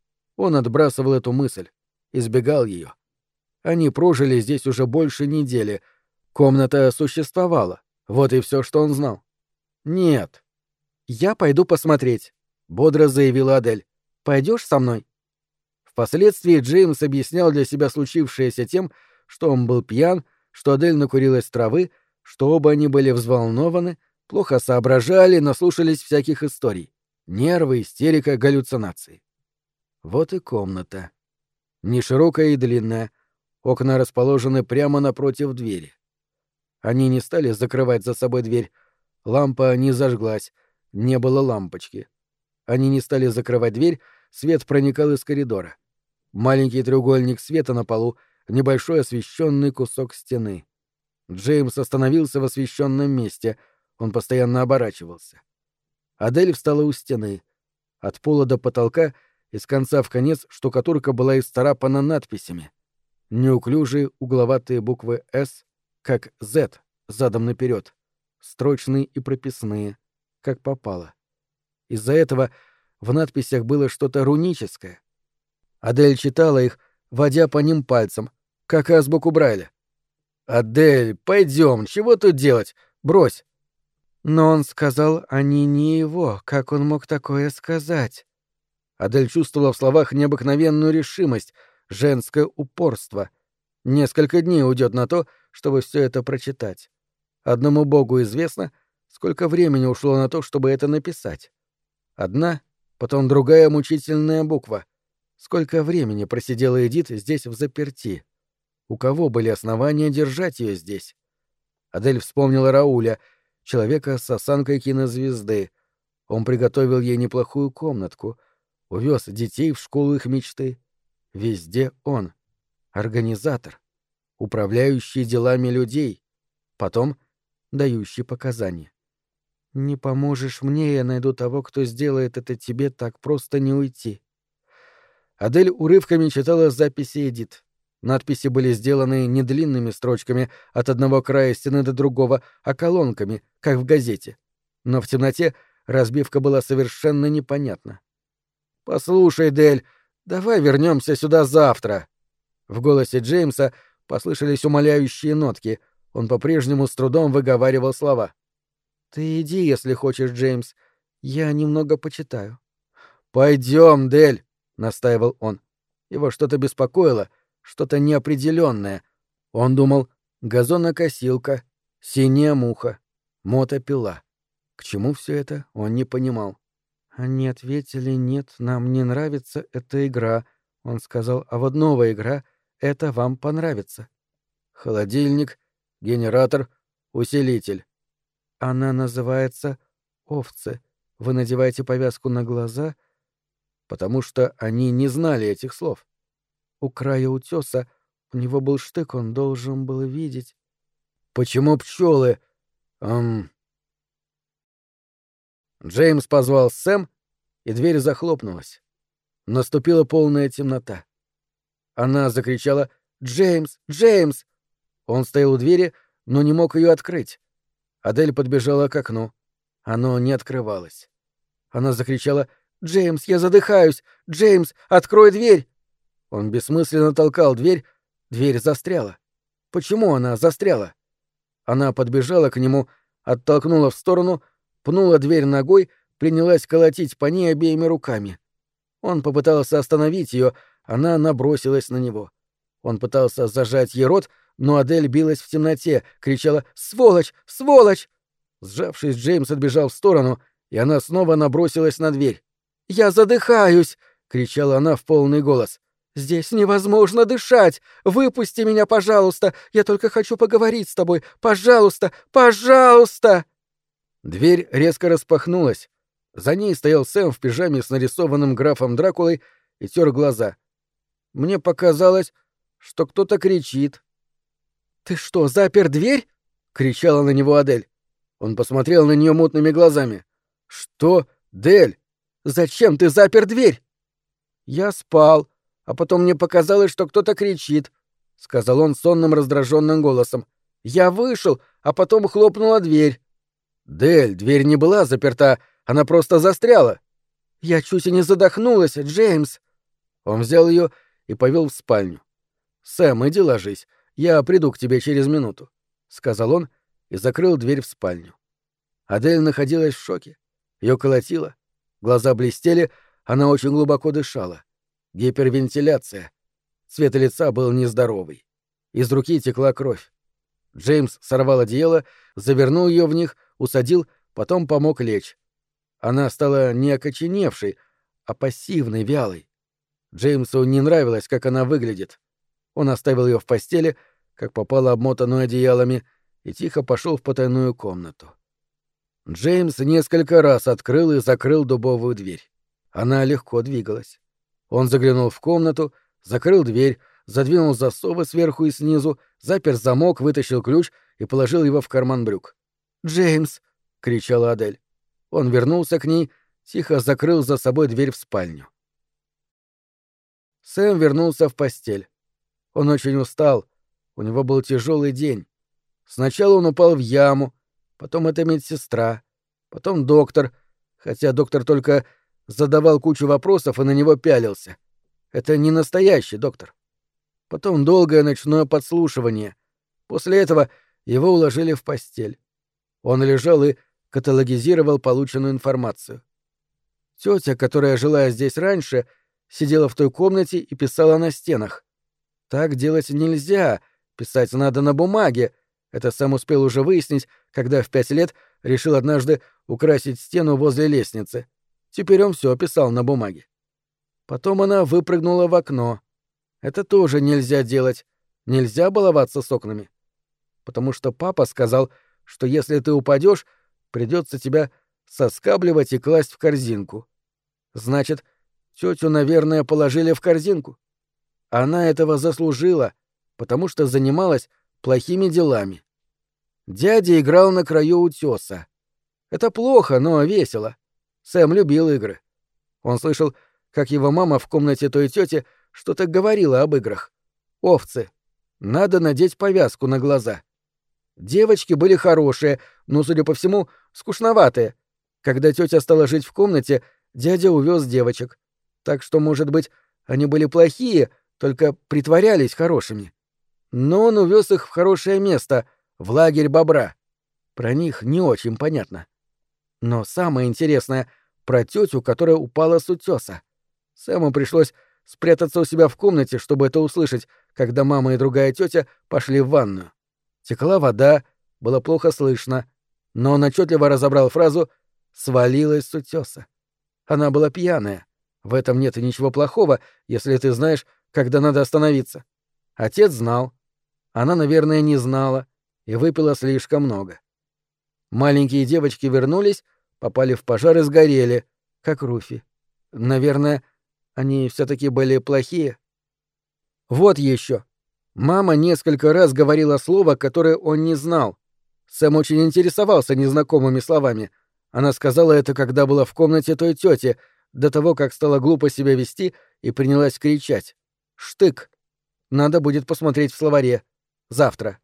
Он отбрасывал эту мысль, избегал ее. Они прожили здесь уже больше недели. Комната существовала. Вот и все, что он знал. «Нет». «Я пойду посмотреть», — бодро заявила Адель. «Пойдешь со мной?» Впоследствии Джеймс объяснял для себя случившееся тем, что он был пьян, что Адель накурилась травы, что оба они были взволнованы, плохо соображали, наслушались всяких историй. Нервы, истерика, галлюцинации. Вот и комната. Не широкая и длинная. Окна расположены прямо напротив двери. Они не стали закрывать за собой дверь. Лампа не зажглась, не было лампочки. Они не стали закрывать дверь, свет проникал из коридора. Маленький треугольник света на полу, небольшой освещенный кусок стены. Джеймс остановился в освещенном месте, он постоянно оборачивался. Адель встала у стены. От пола до потолка, из конца в конец, штукатурка была исцарапана надписями. Неуклюжие угловатые буквы «С», как «Z», задом наперед, строчные и прописные, как попало. Из-за этого в надписях было что-то руническое. Адель читала их, водя по ним пальцем, как азбуку Брайля. «Адель, пойдем, чего тут делать? Брось!» Но он сказал, они не его, как он мог такое сказать? Адель чувствовала в словах необыкновенную решимость, женское упорство. Несколько дней уйдет на то, чтобы все это прочитать. Одному Богу известно, сколько времени ушло на то, чтобы это написать. Одна, потом другая мучительная буква. Сколько времени просидела Эдит здесь взаперти? У кого были основания держать ее здесь? Адель вспомнила Рауля, человека с осанкой кинозвезды. Он приготовил ей неплохую комнатку, увез детей в школу их мечты. Везде он. Организатор. Управляющий делами людей. Потом дающий показания. «Не поможешь мне, я найду того, кто сделает это тебе, так просто не уйти». Адель урывками читала записи Эдит. Надписи были сделаны не длинными строчками от одного края стены до другого, а колонками, как в газете. Но в темноте разбивка была совершенно непонятна. «Послушай, Дель, давай вернемся сюда завтра». В голосе Джеймса послышались умоляющие нотки. Он по-прежнему с трудом выговаривал слова. «Ты иди, если хочешь, Джеймс. Я немного почитаю». «Пойдем, Дель», — настаивал он. Его что-то беспокоило, что-то неопределенное. Он думал: газонокосилка, синяя муха, мотопила. К чему все это, он не понимал. Они ответили: «Нет, нам не нравится эта игра». Он сказал: «А вот новая игра, это вам понравится». Холодильник, генератор, усилитель. Она называется «Овцы». Вы надеваете повязку на глаза, потому что они не знали этих слов. У края утеса у него был штык, он должен был видеть. «Почему пчелы?» Джеймс позвал Сэм, и дверь захлопнулась. Наступила полная темнота. Она закричала: «Джеймс! Джеймс!» Он стоял у двери, но не мог ее открыть. Адель подбежала к окну. Оно не открывалось. Она закричала: «Джеймс, я задыхаюсь! Джеймс, открой дверь!» Он бессмысленно толкал дверь. Дверь застряла. Почему она застряла? Она подбежала к нему, оттолкнула в сторону, пнула дверь ногой, принялась колотить по ней обеими руками. Он попытался остановить ее, она набросилась на него. Он пытался зажать ей рот, но Адель билась в темноте, кричала: «Сволочь! Сволочь!» Сжавшись, Джеймс отбежал в сторону, и она снова набросилась на дверь. «Я задыхаюсь!» — кричала она в полный голос. «Здесь невозможно дышать! Выпусти меня, пожалуйста! Я только хочу поговорить с тобой! Пожалуйста! Пожалуйста!» Дверь резко распахнулась. За ней стоял Сэм в пижаме с нарисованным графом Дракулой и тер глаза. «Мне показалось, что кто-то кричит», «Ты что, запер дверь?» — кричала на него Адель. Он посмотрел на нее мутными глазами. «Что? Дель? Зачем ты запер дверь?» «Я спал, а потом мне показалось, что кто-то кричит», — сказал он сонным раздраженным голосом. «Я вышел, а потом хлопнула дверь». «Дель, дверь не была заперта, она просто застряла». «Я чуть и не задохнулась, Джеймс». Он взял ее и повел в спальню. «Сэм, иди ложись, я приду к тебе через минуту», — сказал он и закрыл дверь в спальню. Адель находилась в шоке. Ее колотило, глаза блестели, она очень глубоко дышала. Гипервентиляция. Цвет лица был нездоровый. Из руки текла кровь. Джеймс сорвал одеяло, завернул ее в них, усадил, потом помог лечь. Она стала не окоченевшей, а пассивной, вялой. Джеймсу не нравилось, как она выглядит. Он оставил ее в постели, как попало обмотанную одеялами, и тихо пошел в потайную комнату. Джеймс несколько раз открыл и закрыл дубовую дверь. Она легко двигалась. Он заглянул в комнату, закрыл дверь, задвинул засовы сверху и снизу, запер замок, вытащил ключ и положил его в карман брюк. «Джеймс!» — кричала Адель. Он вернулся к ней, тихо закрыл за собой дверь в спальню. Сэм вернулся в постель. Он очень устал, у него был тяжелый день. Сначала он упал в яму, потом эта медсестра, потом доктор, хотя доктор только задавал кучу вопросов и на него пялился. Это не настоящий доктор. Потом долгое ночное подслушивание. После этого его уложили в постель. Он лежал и каталогизировал полученную информацию. Тетя, которая жила здесь раньше, сидела в той комнате и писала на стенах. Так делать нельзя, писать надо на бумаге. Это Сэм успел уже выяснить, когда в 5 лет решил однажды украсить стену возле лестницы. Теперь он все писал на бумаге. Потом она выпрыгнула в окно. Это тоже нельзя делать. Нельзя баловаться с окнами. Потому что папа сказал, что если ты упадешь, придется тебя соскабливать и класть в корзинку. Значит, тетю, наверное, положили в корзинку. Она этого заслужила, потому что занималась плохими делами. Дядя играл на краю утеса. Это плохо, но весело. Сэм любил игры. Он слышал, как его мама в комнате той тети что-то говорила об играх. Овцы. Надо надеть повязку на глаза. Девочки были хорошие, но, судя по всему, скучноватые. Когда тетя стала жить в комнате, дядя увез девочек. Так что, может быть, они были плохие, только притворялись хорошими. Но он увез их в хорошее место, в лагерь бобра. Про них не очень понятно. Но самое интересное — про тетю, которая упала с утеса. Сэму пришлось спрятаться у себя в комнате, чтобы это услышать, когда мама и другая тетя пошли в ванную. Текла вода, было плохо слышно, но он отчетливо разобрал фразу «свалилась с утеса». Она была пьяная. В этом нет и ничего плохого, если ты знаешь, когда надо остановиться. Отец знал. Она, наверное, не знала и выпила слишком много. Маленькие девочки вернулись, попали в пожар и сгорели, как Руфи. Наверное, они все-таки были плохие. Вот еще. Мама несколько раз говорила слово, которое он не знал. Сэм очень интересовался незнакомыми словами. Она сказала это, когда была в комнате той тети, до того, как стала глупо себя вести и принялась кричать. «Штык! Надо будет посмотреть в словаре. Завтра».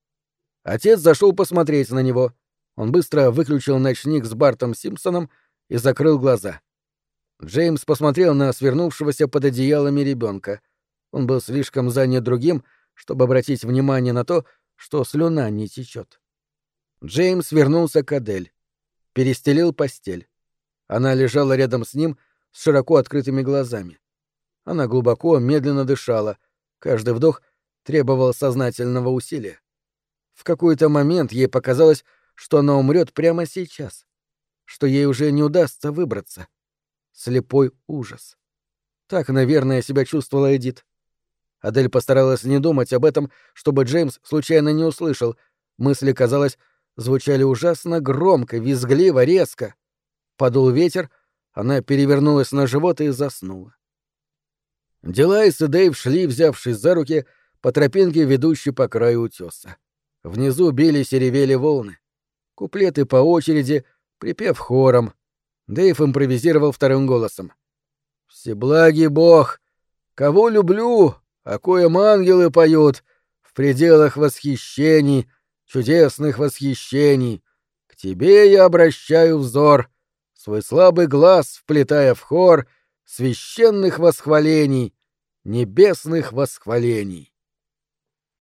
Отец зашел посмотреть на него. Он быстро выключил ночник с Бартом Симпсоном и закрыл глаза. Джеймс посмотрел на свернувшегося под одеялами ребенка. Он был слишком занят другим, чтобы обратить внимание на то, что слюна не течет. Джеймс вернулся к Адель. Перестелил постель. Она лежала рядом с ним с широко открытыми глазами. Она глубоко, медленно дышала. Каждый вдох требовал сознательного усилия. В какой-то момент ей показалось, что она умрет прямо сейчас, что ей уже не удастся выбраться. Слепой ужас. Так, наверное, себя чувствовала Эдит. Адель постаралась не думать об этом, чтобы Джеймс случайно не услышал. Мысли, казалось, звучали ужасно громко, визгливо, резко. Подул ветер, она перевернулась на живот и заснула. Делайс и Дэйв шли, взявшись за руки, по тропинке, ведущей по краю утеса. Внизу бились и ревели волны. Куплеты по очереди, припев хором. Дэйв импровизировал вторым голосом. «Всеблагий Бог! Кого люблю, о коем ангелы поют, в пределах восхищений, чудесных восхищений. К тебе я обращаю взор, свой слабый глаз вплетая в хор священных восхвалений, небесных восхвалений».